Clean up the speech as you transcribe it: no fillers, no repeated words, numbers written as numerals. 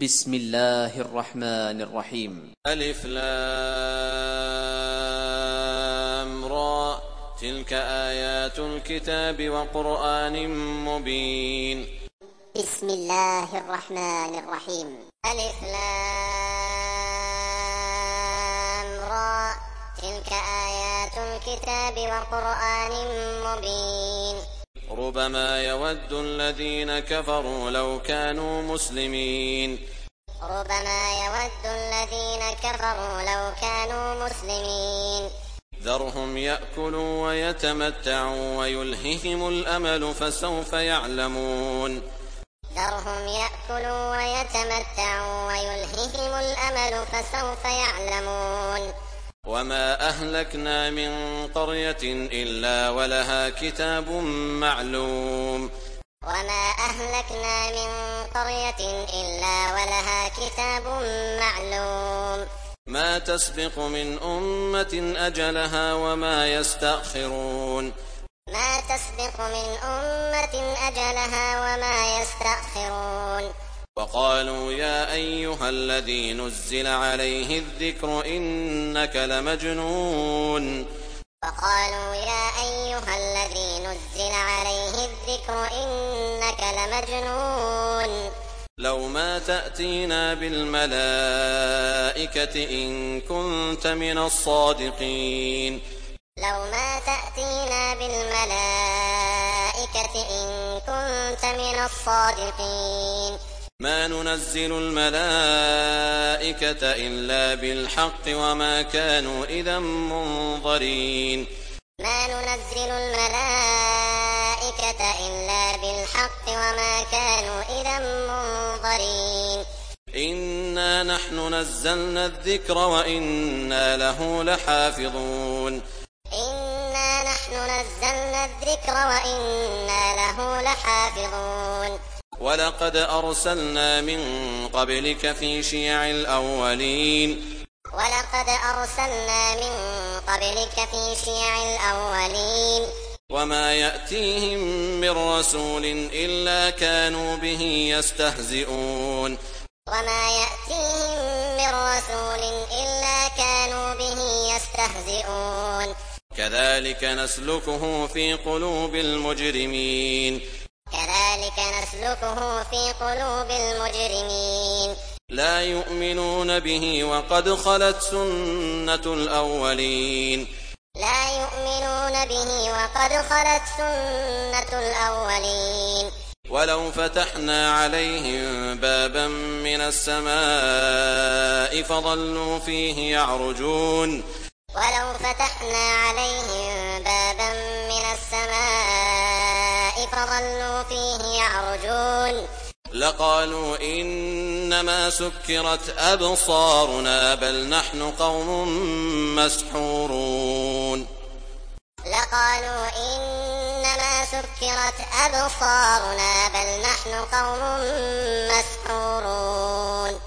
بسم الله الرحمن الرحيم. ألف لام را، تلك آيات الكتاب وقرآن مبين. بسم الله الرحمن الرحيم. ألف لام را، تلك آيات الكتاب وقرآن مبين. ربما يود الذين كفروا لو كانوا مسلمين. ربما يود الذين كفروا لو كانوا مسلمين. ذرهم يأكلوا ويتمتعوا ويلههم الأمل فسوف يعلمون. ذرهم يأكلوا ويتمتعوا ويلههم الأمل فسوف يعلمون. وما أهلكنا من قرية إلا ولها كتاب معلوم. وما أهلكنا من قرية إلا ولها كتاب معلوم. ما تسبق من أمة أجلها وما يستأخرون. ما تسبق من أمة أجلها وما يستأخرون. وقالوا يا أيها الذي نزل عليه الذكر إنك لمجنون. وقالوا يا أيها الذي نزل عليه الذكر إنك لمجنون. لو ما تأتينا بالملائكة إن كنت من الصادقين. لو ما تأتينا بالملائكة إن كنت من الصادقين. ما ننزل الملائكة إلا بالحق وما كانوا إذا منظرين. ما ننزل الملائكة إلا بالحق وما كانوا إذا منظرين. إنا نحن نزلنا الذكر وإنا له لحافظون. إنا نحن نزلنا الذكر وإنا له لحافظون. ولقد أرسلنا من قبلك في شيع الأولين. ولقد أرسلنا من قبلك في شيع الأولين. وما يأتيهم من رسول إلا كانوا به يستهزئون. وما يأتيهم من رسول إلا كانوا به يستهزئون. كذلك نسلكه في قلوب المجرمين. كذلك نسلكه في قلوب المجرمين. لا يؤمنون به وقد خلت سنة الأولين. لا يؤمنون به وقد خلت سنة الأولين. ولو فتحنا عليهم بابا من السماء فظلوا فيه يعرجون. ولو فتحنا عليهم بابا من السماء فظلوا فيه يعرجون. لقالوا إنما سكرت أبصارنا بل نحن قوم مسحورون. لقالوا إنما سكرت أبصارنا بل نحن قوم مسحورون.